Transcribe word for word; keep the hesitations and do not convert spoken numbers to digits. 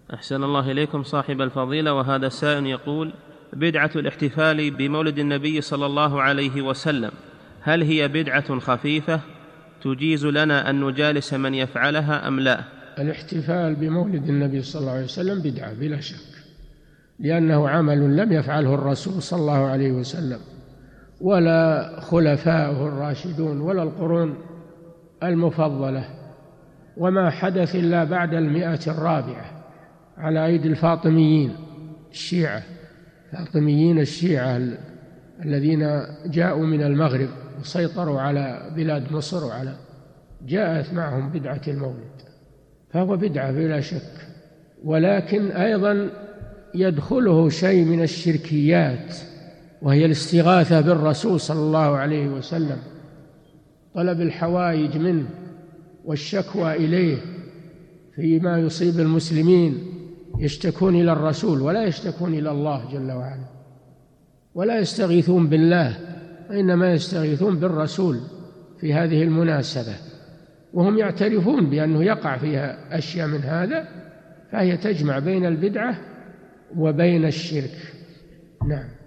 أحسن الله إليكم صاحب الفضيلة. وهذا السائل يقول: بدعة الاحتفال بمولد النبي صلى الله عليه وسلم هل هي بدعة خفيفة تجيز لنا أن نجالس من يفعلها أم لا؟ الاحتفال بمولد النبي صلى الله عليه وسلم بدعة بلا شك، لأنه عمل لم يفعله الرسول صلى الله عليه وسلم ولا خلفاؤه الراشدون ولا القرون المفضلة، وما حدث إلا بعد المئة الرابعة على أيدي الفاطميين الشيعة فاطميين الشيعة الذين جاءوا من المغرب وسيطروا على بلاد مصر، وعلى جاءت معهم بدعة المولد، فهو بدعة بلا شك، ولكن أيضا يدخله شيء من الشركيات، وهي الاستغاثة بالرسول صلى الله عليه وسلم، طلب الحوائج منه والشكوى إليه فيما يصيب المسلمين، يشتكون إلى الرسول ولا يشتكون إلى الله جل وعلا، ولا يستغيثون بالله وإنما يستغيثون بالرسول في هذه المناسبة، وهم يعترفون بأنه يقع فيها أشياء من هذا، فهي تجمع بين البدعة وبين الشرك. نعم.